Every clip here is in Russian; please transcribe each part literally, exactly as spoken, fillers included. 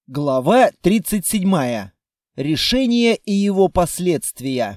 Глава тридцать седьмая. Решение и его последствия.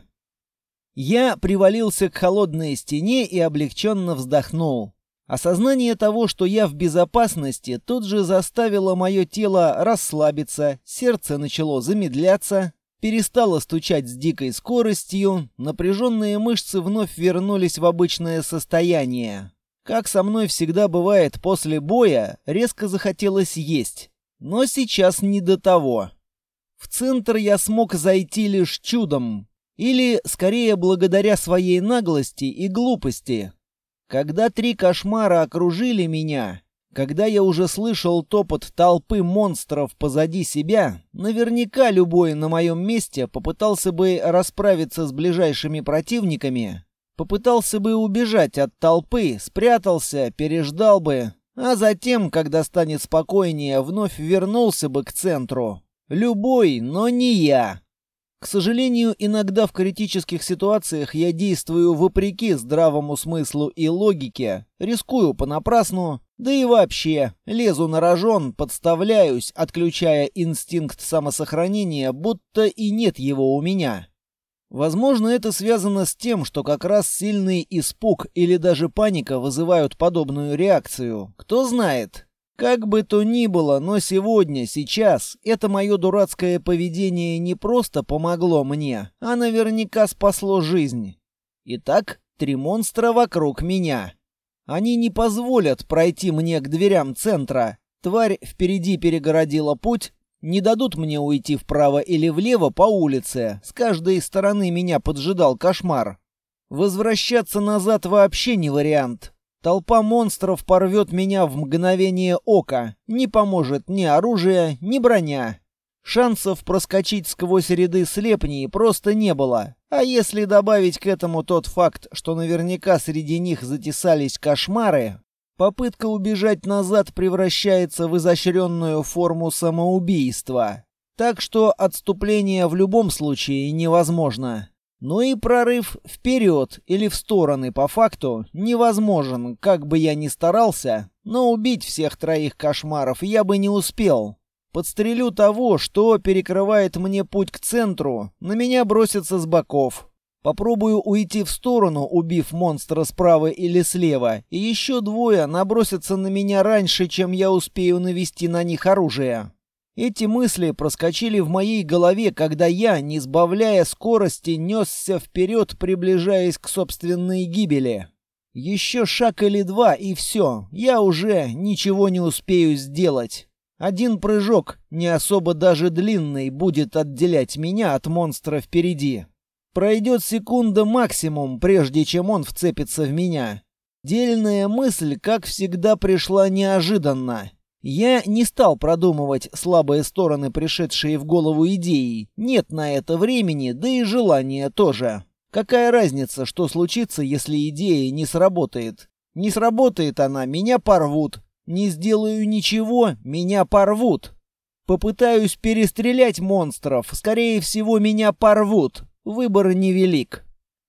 Я привалился к холодной стене и облегченно вздохнул. Осознание того, что я в безопасности, тут же заставило мое тело расслабиться, сердце начало замедляться, перестало стучать с дикой скоростью, напряженные мышцы вновь вернулись в обычное состояние. Как со мной всегда бывает после боя, резко захотелось есть. Но сейчас не до того. В центр я смог зайти лишь чудом. Или, скорее, благодаря своей наглости и глупости. Когда три кошмара окружили меня, когда я уже слышал топот толпы монстров позади себя, наверняка любой на моем месте попытался бы расправиться с ближайшими противниками, попытался бы убежать от толпы, спрятался, переждал бы, а затем, когда станет спокойнее, вновь вернулся бы к центру. Любой, но не я. К сожалению, иногда в критических ситуациях я действую вопреки здравому смыслу и логике, рискую понапрасну, да и вообще, лезу на рожон, подставляюсь, отключая инстинкт самосохранения, будто и нет его у меня. Возможно, это связано с тем, что как раз сильный испуг или даже паника вызывают подобную реакцию. Кто знает. Как бы то ни было, но сегодня, сейчас, это мое дурацкое поведение не просто помогло мне, а наверняка спасло жизнь. Итак, три монстра вокруг меня. Они не позволят пройти мне к дверям центра. Тварь впереди перегородила путь. Не дадут мне уйти вправо или влево по улице. С каждой стороны меня поджидал кошмар. Возвращаться назад вообще не вариант. Толпа монстров порвет меня в мгновение ока. Не поможет ни оружие, ни броня. Шансов проскочить сквозь ряды слепней просто не было. А если добавить к этому тот факт, что наверняка среди них затесались кошмары, попытка убежать назад превращается в изощренную форму самоубийства. Так что отступление в любом случае невозможно. Но и прорыв вперед или в стороны по факту невозможен, как бы я ни старался, но убить всех троих кошмаров я бы не успел. Подстрелю того, что перекрывает мне путь к центру, на меня бросятся с боков. Попробую уйти в сторону, убив монстра справа или слева, и еще двое набросятся на меня раньше, чем я успею навести на них оружие. Эти мысли проскочили в моей голове, когда я, не сбавляя скорости, несся вперед, приближаясь к собственной гибели. Еще шаг или два, и все, я уже ничего не успею сделать. Один прыжок, не особо даже длинный, будет отделять меня от монстра впереди. Пройдет секунда максимум, прежде чем он вцепится в меня. Дельная мысль, как всегда, пришла неожиданно. Я не стал продумывать слабые стороны, пришедшие в голову идеи. Нет на это времени, да и желания тоже. Какая разница, что случится, если идея не сработает? Не сработает она, меня порвут. Не сделаю ничего, меня порвут. Попытаюсь перестрелять монстров, скорее всего, меня порвут. Выбор невелик.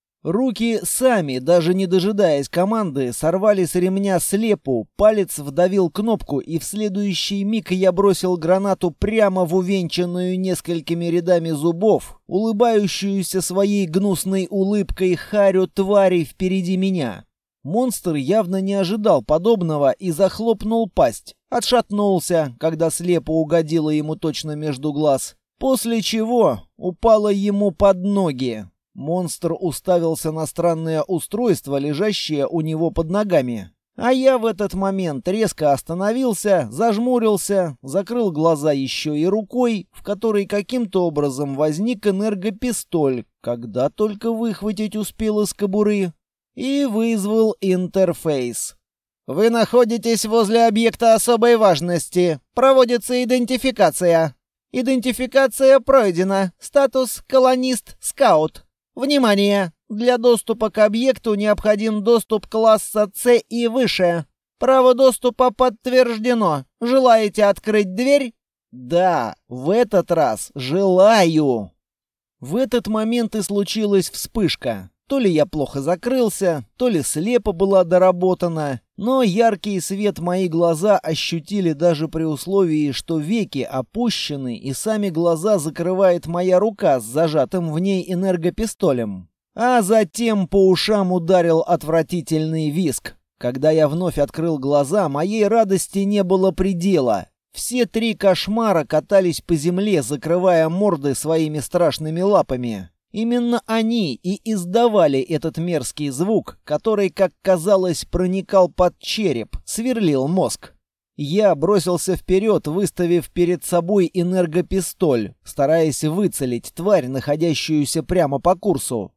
Руки сами, даже не дожидаясь команды, сорвали с ремня слепу, палец вдавил кнопку, и в следующий миг я бросил гранату прямо в увенчанную несколькими рядами зубов, улыбающуюся своей гнусной улыбкой харю твари впереди меня. Монстр явно не ожидал подобного и захлопнул пасть, отшатнулся, когда слепо угодила ему точно между глаз, после чего упала ему под ноги. Монстр уставился на странное устройство, лежащее у него под ногами. А я в этот момент резко остановился, зажмурился, закрыл глаза еще и рукой, в которой каким-то образом возник энергопистоль, когда только выхватить успел из кобуры, и вызвал интерфейс. «Вы находитесь возле объекта особой важности. Проводится идентификация. Идентификация пройдена. Статус «Колонист-скаут». Внимание! Для доступа к объекту необходим доступ класса С и выше. Право доступа подтверждено. Желаете открыть дверь? Да, в этот раз желаю. В этот момент и случилась вспышка. То ли я плохо закрылся, то ли слепо была доработана, но яркий свет мои глаза ощутили даже при условии, что веки опущены и сами глаза закрывает моя рука с зажатым в ней энергопистолем. А затем по ушам ударил отвратительный визг. Когда я вновь открыл глаза, моей радости не было предела. Все три кошмара катались по земле, закрывая морды своими страшными лапами. Именно они и издавали этот мерзкий звук, который, как казалось, проникал под череп, сверлил мозг. Я бросился вперед, выставив перед собой энергопистоль, стараясь выцелить тварь, находящуюся прямо по курсу.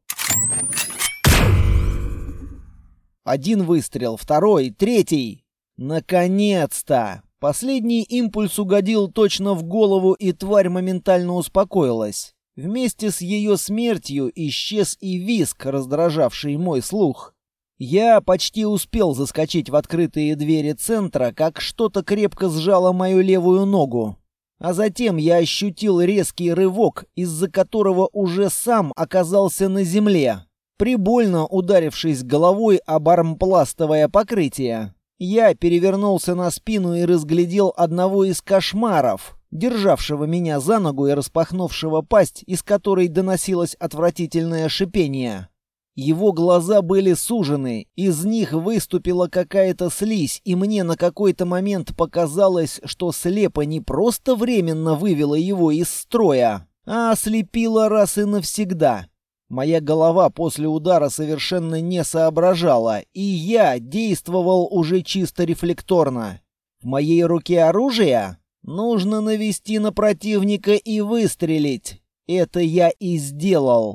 Один выстрел, второй, третий. Наконец-то! Последний импульс угодил точно в голову, и тварь моментально успокоилась. Вместе с ее смертью исчез и визг, раздражавший мой слух. Я почти успел заскочить в открытые двери центра, как что-то крепко сжало мою левую ногу. А затем я ощутил резкий рывок, из-за которого уже сам оказался на земле, прибольно ударившись головой об армпластовое покрытие. Я перевернулся на спину и разглядел одного из кошмаров, державшего меня за ногу и распахнувшего пасть, из которой доносилось отвратительное шипение. Его глаза были сужены, из них выступила какая-то слизь, и мне на какой-то момент показалось, что слепо не просто временно вывела его из строя, а ослепила раз и навсегда. Моя голова после удара совершенно не соображала, и я действовал уже чисто рефлекторно. В моей руке оружие? Нужно навести на противника и выстрелить. Это я и сделал.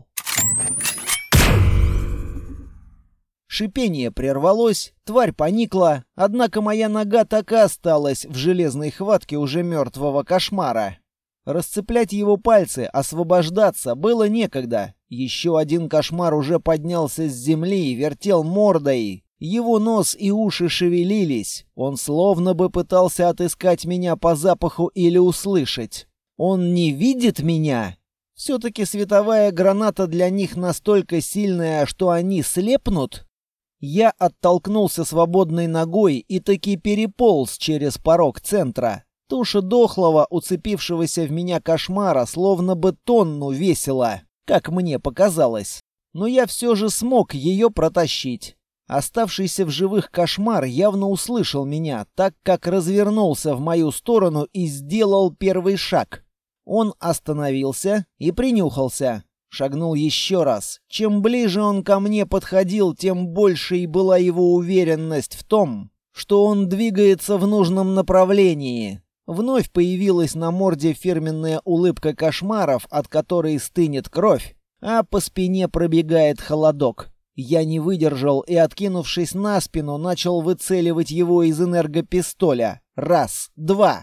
Шипение прервалось, тварь поникла, однако моя нога так и осталась в железной хватке уже мертвого кошмара. Расцеплять его пальцы, освобождаться было некогда. Еще один кошмар уже поднялся с земли и вертел мордой. Его нос и уши шевелились. Он словно бы пытался отыскать меня по запаху или услышать. Он не видит меня? Все-таки световая граната для них настолько сильная, что они слепнут? Я оттолкнулся свободной ногой и таки переполз через порог центра. Туша дохлого, уцепившегося в меня кошмара, словно бы тонну весила, как мне показалось. Но я все же смог ее протащить. Оставшийся в живых кошмар явно услышал меня, так как развернулся в мою сторону и сделал первый шаг. Он остановился и принюхался. Шагнул еще раз. Чем ближе он ко мне подходил, тем больше и была его уверенность в том, что он двигается в нужном направлении. Вновь появилась на морде фирменная улыбка кошмаров, от которой стынет кровь, а по спине пробегает холодок. Я не выдержал и, откинувшись на спину, начал выцеливать его из энергопистоля. Раз, два.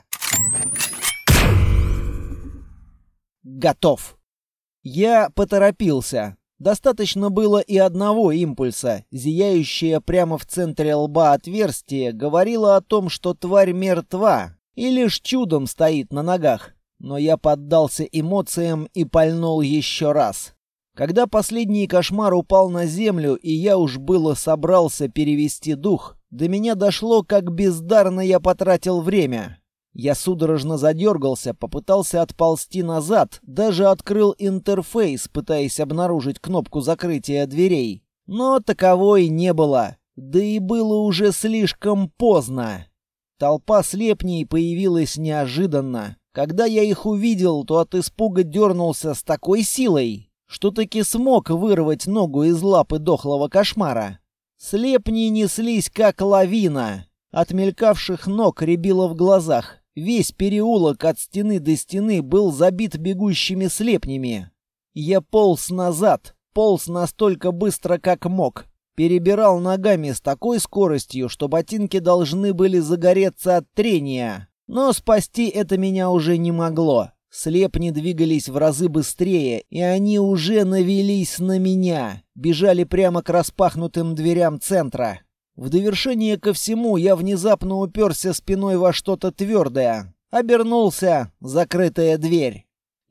Готов. Я поторопился. Достаточно было и одного импульса. Зияющее прямо в центре лба отверстие говорило о том, что тварь мертва и лишь чудом стоит на ногах. Но я поддался эмоциям и пальнул еще раз. Когда последний кошмар упал на землю, и я уж было собрался перевести дух, до меня дошло, как бездарно я потратил время. Я судорожно задергался, попытался отползти назад, даже открыл интерфейс, пытаясь обнаружить кнопку закрытия дверей. Но таковой не было, да и было уже слишком поздно. Толпа слепней появилась неожиданно. Когда я их увидел, то от испуга дернулся с такой силой, что таки смог вырвать ногу из лапы дохлого кошмара. Слепни неслись как лавина. От мелькавших ног рябило в глазах. Весь переулок от стены до стены был забит бегущими слепнями. Я полз назад, полз настолько быстро, как мог. Перебирал ногами с такой скоростью, что ботинки должны были загореться от трения. Но спасти это меня уже не могло. Слепни двигались в разы быстрее, и они уже навелись на меня, бежали прямо к распахнутым дверям центра. В довершение ко всему я внезапно уперся спиной во что-то твердое. Обернулся — закрытая дверь.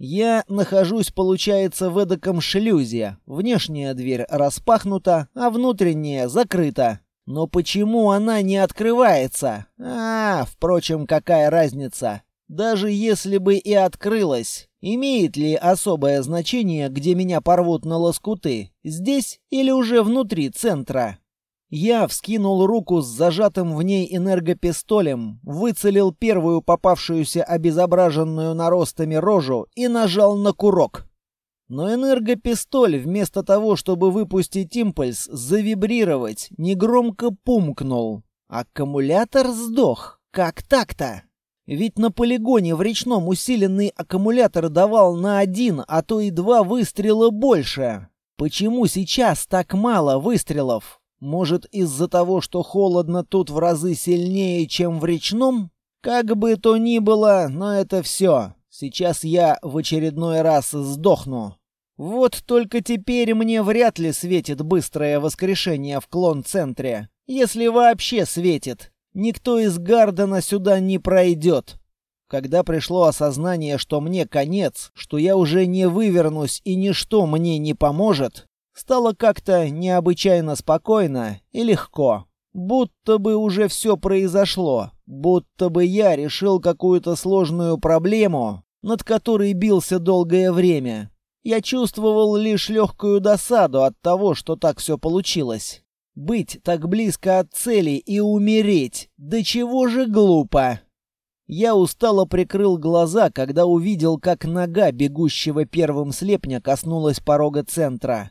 Я нахожусь, получается, в эдаком шлюзе. Внешняя дверь распахнута, а внутренняя закрыта. Но почему она не открывается? А, впрочем, какая разница? Даже если бы и открылась, имеет ли особое значение, где меня порвут на лоскуты? Здесь или уже внутри центра? Я вскинул руку с зажатым в ней энергопистолем, выцелил первую попавшуюся обезображенную наростами рожу и нажал на курок. Но энергопистоль, вместо того, чтобы выпустить импульс, завибрировать, негромко пумкнул. Аккумулятор сдох. Как так-то? Ведь на полигоне в речном усиленный аккумулятор давал на один, а то и два выстрела больше. Почему сейчас так мало выстрелов? Может, из-за того, что холодно тут в разы сильнее, чем в речном? Как бы то ни было, но это все. Сейчас я в очередной раз сдохну. Вот только теперь мне вряд ли светит быстрое воскрешение в клон-центре. Если вообще светит. Никто из Гардена сюда не пройдет. Когда пришло осознание, что мне конец, что я уже не вывернусь и ничто мне не поможет, стало как-то необычайно спокойно и легко. Будто бы уже все произошло. Будто бы я решил какую-то сложную проблему, над которой бился долгое время. Я чувствовал лишь легкую досаду от того, что так все получилось. Быть так близко от цели и умереть, да чего же глупо. Я устало прикрыл глаза, когда увидел, как нога бегущего первым слепня коснулась порога центра.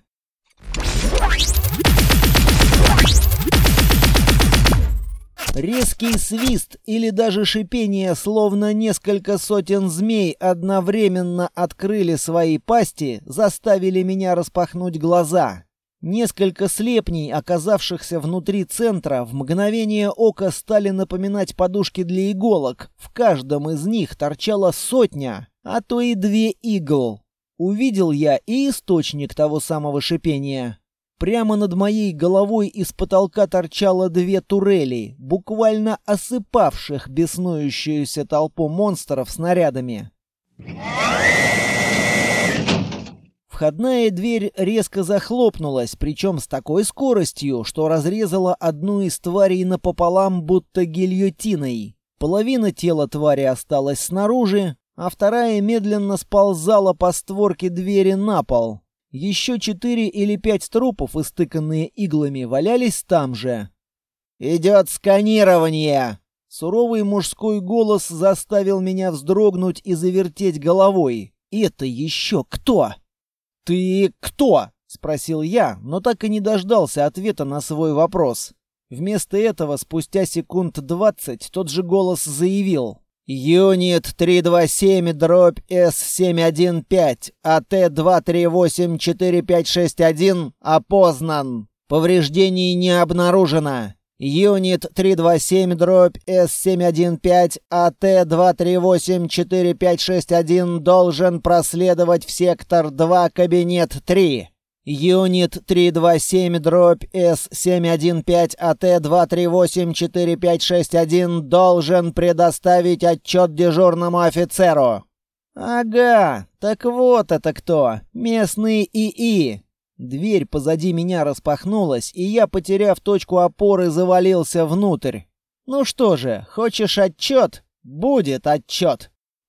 Резкий свист или даже шипение, словно несколько сотен змей одновременно открыли свои пасти, заставили меня распахнуть глаза. Несколько слепней, оказавшихся внутри центра, в мгновение ока стали напоминать подушки для иголок. В каждом из них торчала сотня, а то и две игл. Увидел я и источник того самого шипения. Прямо над моей головой из потолка торчало две турели, буквально осыпавших беснующуюся толпу монстров снарядами. Входная дверь резко захлопнулась, причем с такой скоростью, что разрезала одну из тварей напополам, будто гильотиной. Половина тела твари осталась снаружи, а вторая медленно сползала по створке двери на пол. Еще четыре или пять трупов, истыканные иглами, валялись там же. «Идет сканирование!» Суровый мужской голос заставил меня вздрогнуть и завертеть головой. «Это еще кто?» «Ты кто?» — спросил я, но так и не дождался ответа на свой вопрос. Вместо этого, спустя секунд двадцать, тот же голос заявил. «Юнит триста двадцать семь дробь эс семь один пять, АТ два три восемь четыре пять шесть один опознан. Повреждений не обнаружено. Юнит триста двадцать семь дробь эс семь один пять, АТ два три восемь четыре пять шесть один должен проследовать в сектор два, кабинет три. Юнит триста двадцать семь дробь эс семь один пять, АТ два три восемь четыре пять шесть один должен предоставить отчет дежурному офицеру». «Ага, так вот это кто, местный ИИ». Дверь позади меня распахнулась, и я, потеряв точку опоры, завалился внутрь. «Ну что же, хочешь отчет? Будет отчет».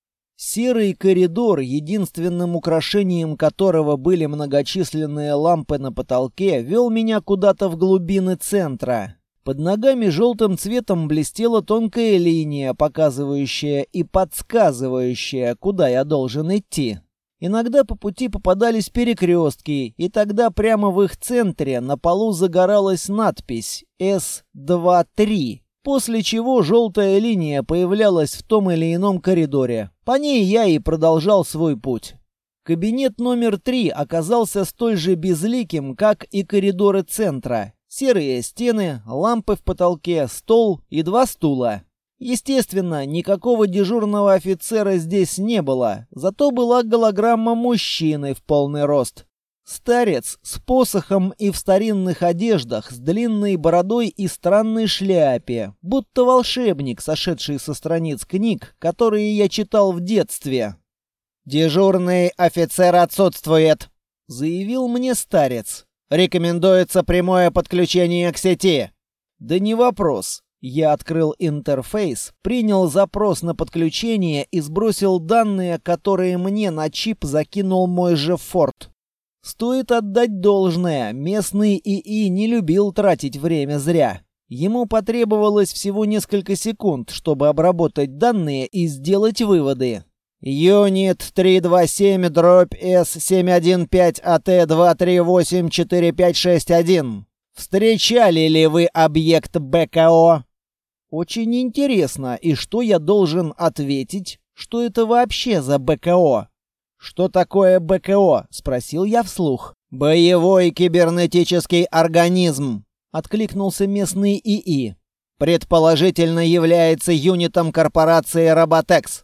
Серый коридор, единственным украшением которого были многочисленные лампы на потолке, вел меня куда-то в глубины центра. Под ногами желтым цветом блестела тонкая линия, показывающая и подсказывающая, куда я должен идти. Иногда по пути попадались перекрестки, и тогда прямо в их центре на полу загоралась надпись эс двадцать три. После чего желтая линия появлялась в том или ином коридоре. По ней я и продолжал свой путь. Кабинет номер три оказался столь же безликим, как и коридоры центра. Серые стены, лампы в потолке, стол и два стула. Естественно, никакого дежурного офицера здесь не было, зато была голограмма мужчины в полный рост. Старец с посохом и в старинных одеждах, с длинной бородой и странной шляпе, будто волшебник, сошедший со страниц книг, которые я читал в детстве. «Дежурный офицер отсутствует», — заявил мне старец. «Рекомендуется прямое подключение к сети». «Да не вопрос». Я открыл интерфейс, принял запрос на подключение и сбросил данные, которые мне на чип закинул мой же Форд. Стоит отдать должное, местный ИИ не любил тратить время зря. Ему потребовалось всего несколько секунд, чтобы обработать данные и сделать выводы. «Юнит триста двадцать семь дробь С семь один пять АТ два три восемь четыре пять шесть один. Встречали ли вы объект БКО?» «Очень интересно, и что я должен ответить? Что это вообще за БКО?» «Что такое БКО?» — спросил я вслух. «Боевой кибернетический организм», — откликнулся местный ИИ. «Предположительно является юнитом корпорации Роботекс».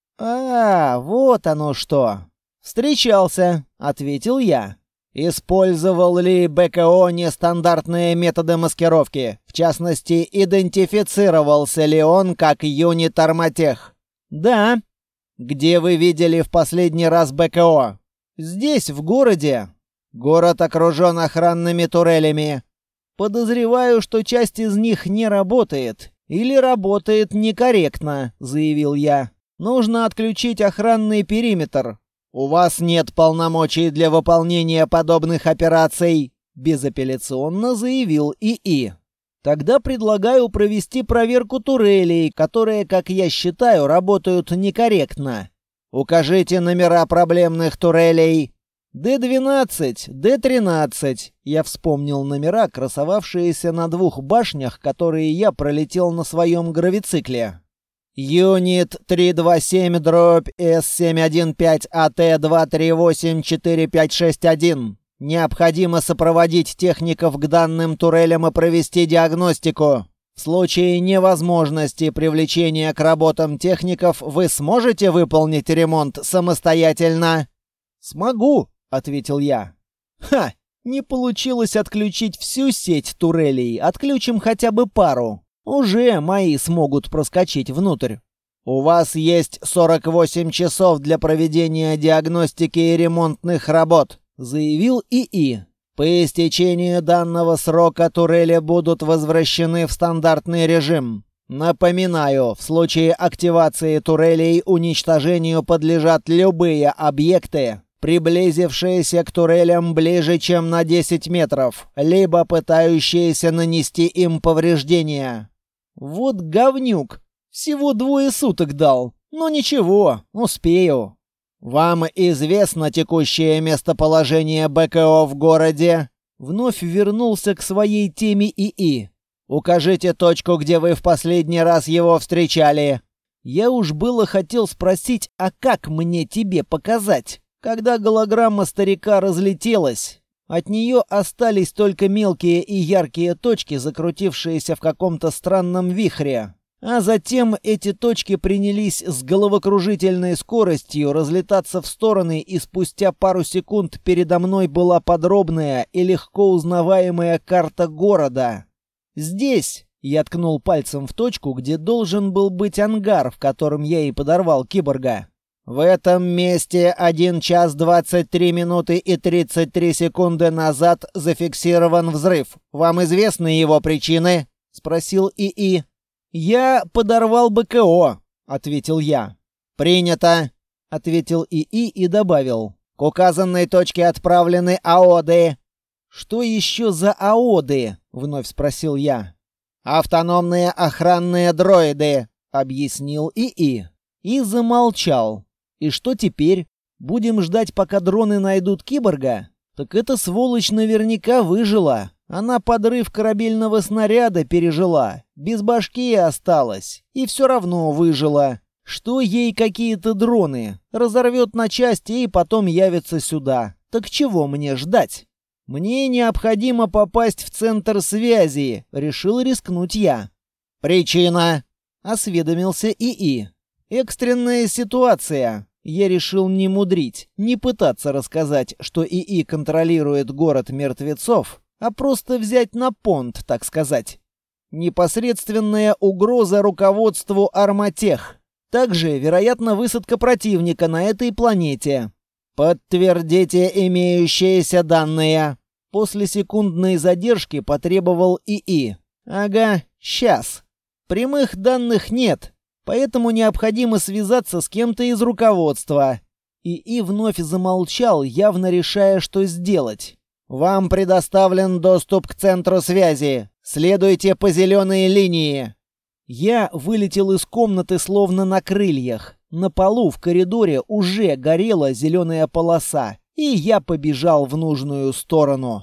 «А, вот оно что!» «Встречался», — ответил я. «Использовал ли БКО нестандартные методы маскировки? В частности, идентифицировался ли он как юнит Арматех?» «Да». «Где вы видели в последний раз БКО?» «Здесь, в городе». «Город окружен охранными турелями». «Подозреваю, что часть из них не работает. Или работает некорректно», — заявил я. «Нужно отключить охранный периметр». «У вас нет полномочий для выполнения подобных операций», — безапелляционно заявил ИИ. «Тогда предлагаю провести проверку турелей, которые, как я считаю, работают некорректно. Укажите номера проблемных турелей». Д двенадцать, Д тринадцать. Я вспомнил номера, красовавшиеся на двух башнях, которые я пролетел на своем гравицикле. «Юнит триста двадцать семь дробь С семь один пять АТ два три восемь четыре пять шесть один. Необходимо сопроводить техников к данным турелям и провести диагностику. В случае невозможности привлечения к работам техников вы сможете выполнить ремонт самостоятельно?» «Смогу», — ответил я. «Ха! Не получилось отключить всю сеть турелей. Отключим хотя бы пару. Уже мои смогут проскочить внутрь». «У вас есть сорок восемь часов для проведения диагностики и ремонтных работ», — заявил ИИ. «По истечении данного срока турели будут возвращены в стандартный режим. Напоминаю, в случае активации турелей уничтожению подлежат любые объекты, приблизившиеся к турелям ближе, чем на десять метров, либо пытающиеся нанести им повреждения». «Вот говнюк! Всего двое суток дал. Но ничего, успею». «Вам известно текущее местоположение БКО в городе?» Вновь вернулся к своей теме ИИ. «Укажите точку, где вы в последний раз его встречали». Я уж было хотел спросить, а как мне тебе показать? Когда голограмма старика разлетелась, от нее остались только мелкие и яркие точки, закрутившиеся в каком-то странном вихре. А затем эти точки принялись с головокружительной скоростью разлетаться в стороны, и спустя пару секунд передо мной была подробная и легко узнаваемая карта города. «Здесь!» — я ткнул пальцем в точку, где должен был быть ангар, в котором я и подорвал киборга. «В этом месте один час двадцать три минуты и тридцать три секунды назад зафиксирован взрыв. Вам известны его причины?» — спросил ИИ. «Я подорвал БКО», — ответил я. «Принято», — ответил ИИ и добавил. «К указанной точке отправлены АОДы». «Что еще за АОДы?» — вновь спросил я. «Автономные охранные дроиды», — объяснил ИИ. И замолчал. «И что теперь? Будем ждать, пока дроны найдут киборга? Так эта сволочь наверняка выжила. Она подрыв корабельного снаряда пережила, без башки осталась, и все равно выжила. Что ей какие-то дроны? Разорвет на части и потом явится сюда. Так чего мне ждать? Мне необходимо попасть в центр связи», — решил рискнуть я. «Причина?» — осведомился ИИ. «Экстренная ситуация». Я решил не мудрить, не пытаться рассказать, что ИИ контролирует город мертвецов, а просто взять на понт, так сказать. Непосредственная угроза руководству Арматех. Также, вероятно, высадка противника на этой планете. Подтвердите имеющиеся данные. После секундной задержки потребовал ИИ. Ага, сейчас. Прямых данных нет, поэтому необходимо связаться с кем-то из руководства. ИИ вновь замолчал, явно решая, что сделать. Вам предоставлен доступ к центру связи. Следуйте по зеленой линии. Я вылетел из комнаты словно на крыльях. На полу в коридоре уже горела зеленая полоса, и я побежал в нужную сторону.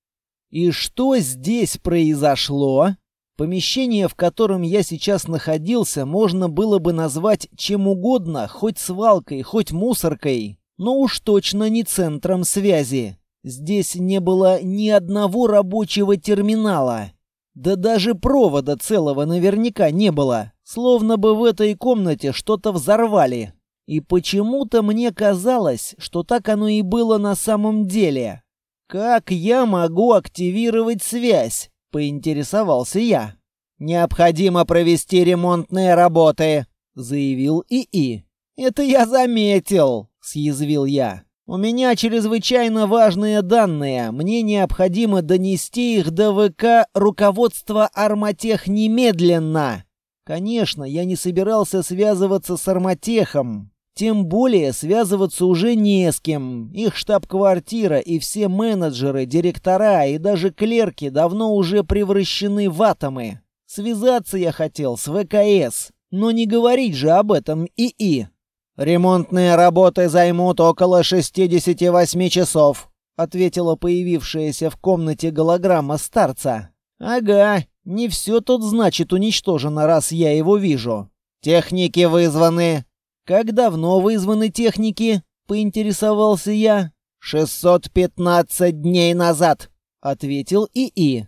И что здесь произошло? Помещение, в котором я сейчас находился, можно было бы назвать чем угодно, хоть свалкой, хоть мусоркой, но уж точно не центром связи. Здесь не было ни одного рабочего терминала. Да даже провода целого наверняка не было, словно бы в этой комнате что-то взорвали. И почему-то мне казалось, что так оно и было на самом деле. «Как я могу активировать связь?» — поинтересовался я. «Необходимо провести ремонтные работы», — заявил ИИ. «Это я заметил», — съязвил я. «У меня чрезвычайно важные данные. Мне необходимо донести их до ВК руководства Арматех немедленно». Конечно, я не собирался связываться с Арматехом. Тем более связываться уже не с кем. Их штаб-квартира и все менеджеры, директора и даже клерки давно уже превращены в атомы. Связаться я хотел с ВКС, но не говорить же об этом ИИ. «Ремонтные работы займут около шестидесяти восьми часов», — ответила появившаяся в комнате голограмма старца. «Ага, не все тут значит уничтожено, раз я его вижу. Техники вызваны». «Как давно вызваны техники?» — поинтересовался я. «шестьсот пятнадцать дней назад», — ответил ИИ.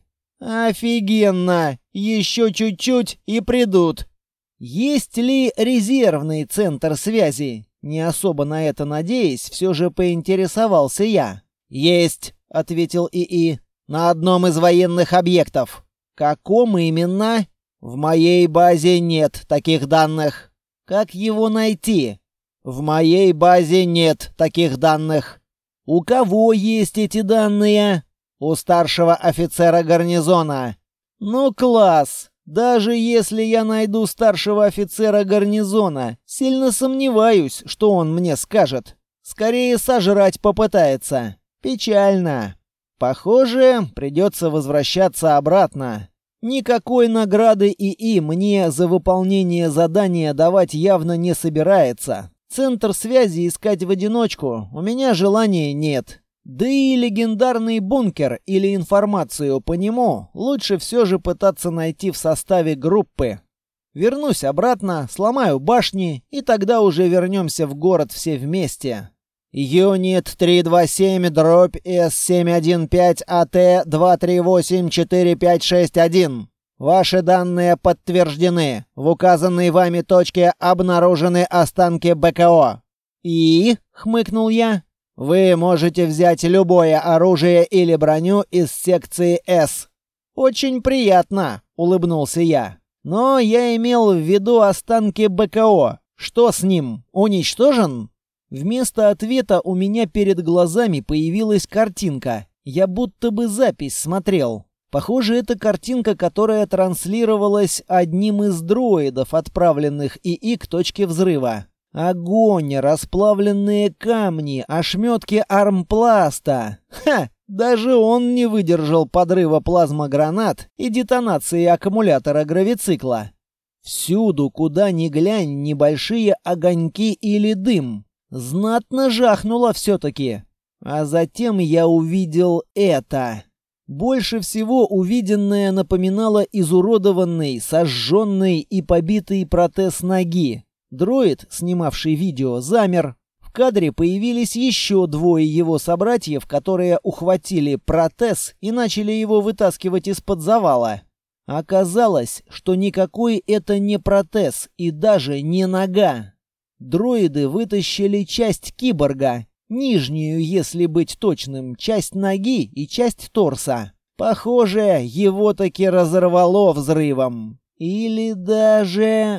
«Офигенно! Еще чуть-чуть и придут». «Есть ли резервный центр связи?» Не особо на это надеясь, все же поинтересовался я. «Есть», — ответил ИИ, — «на одном из военных объектов». «Каком именно?» «В моей базе нет таких данных». «Как его найти?» «В моей базе нет таких данных». «У кого есть эти данные?» «У старшего офицера гарнизона». «Ну класс! Даже если я найду старшего офицера гарнизона, сильно сомневаюсь, что он мне скажет. Скорее сожрать попытается. Печально. Похоже, придется возвращаться обратно». Никакой награды ИИ мне за выполнение задания давать явно не собирается. Центр связи искать в одиночку у меня желания нет. Да и легендарный бункер или информацию по нему лучше все же пытаться найти в составе группы. Вернусь обратно, сломаю башни, и тогда уже вернемся в город все вместе. Юнит триста двадцать семь дробь эс семьсот пятнадцать АТ два три восемь четыре пять шесть один. Ваши данные подтверждены. В указанной вами точке обнаружены останки БКО. И, хмыкнул я, вы можете взять любое оружие или броню из секции С. Очень приятно, улыбнулся я. Но я имел в виду останки БКО. Что с ним? Уничтожен? Вместо ответа у меня перед глазами появилась картинка. Я будто бы запись смотрел. Похоже, это картинка, которая транслировалась одним из дроидов, отправленных ИИ к точке взрыва. Огонь, расплавленные камни, ошметки армпласта. Ха! Даже он не выдержал подрыва плазмогранат и детонации аккумулятора гравицикла. Всюду, куда ни глянь, небольшие огоньки или дым. Знатно жахнуло все-таки. А затем я увидел это. Больше всего увиденное напоминало изуродованный, сожженный и побитый протез ноги. Дроид, снимавший видео, замер. В кадре появились еще двое его собратьев, которые ухватили протез и начали его вытаскивать из-под завала. Оказалось, что никакой это не протез и даже не нога. Дроиды вытащили часть киборга, нижнюю, если быть точным, часть ноги и часть торса. Похоже, его таки разорвало взрывом. Или даже...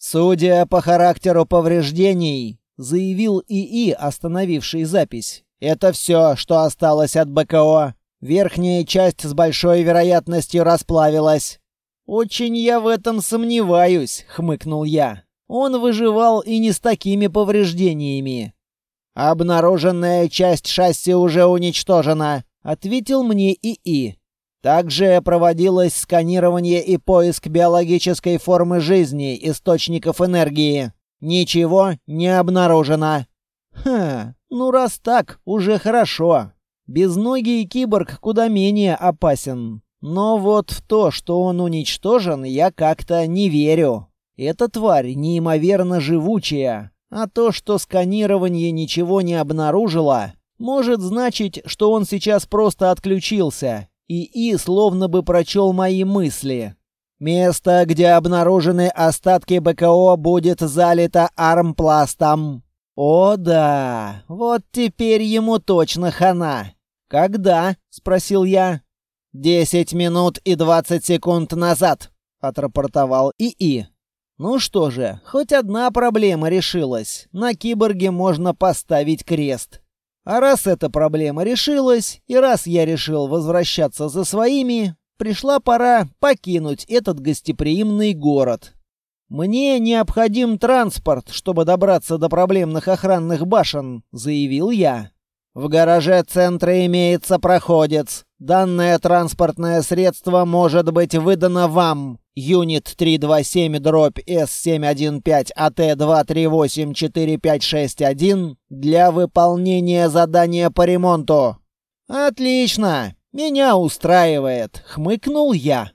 «Судя по характеру повреждений», — заявил ИИ, остановивший запись, — «это все, что осталось от БКО. Верхняя часть с большой вероятностью расплавилась». «Очень я в этом сомневаюсь», — хмыкнул я. «Он выживал и не с такими повреждениями». «Обнаруженная часть шасси уже уничтожена», — ответил мне ИИ. «Также проводилось сканирование и поиск биологической формы жизни, источников энергии. Ничего не обнаружено». «Ха, ну раз так, уже хорошо. Безногий киборг куда менее опасен. Но вот в то, что он уничтожен, я как-то не верю. Эта тварь неимоверно живучая, а то, что сканирование ничего не обнаружило, может значить, что он сейчас просто отключился. ИИ словно бы прочел мои мысли. Место, где обнаружены остатки БКО, будет залито армпластом. О да, вот теперь ему точно хана. «Когда?» — спросил я. «Десять минут и двадцать секунд назад», — отрапортовал ИИ. Ну что же, хоть одна проблема решилась. На киборге можно поставить крест. А раз эта проблема решилась, и раз я решил возвращаться за своими, пришла пора покинуть этот гостеприимный город. «Мне необходим транспорт, чтобы добраться до проблемных охранных башен», — заявил я. «В гараже центра имеется проходец. Данное транспортное средство может быть выдано вам. Юнит триста двадцать семь дробь эс семь пятнадцать а тэ два три восемь четыре пять шесть один для выполнения задания по ремонту». «Отлично! Меня устраивает», — хмыкнул я.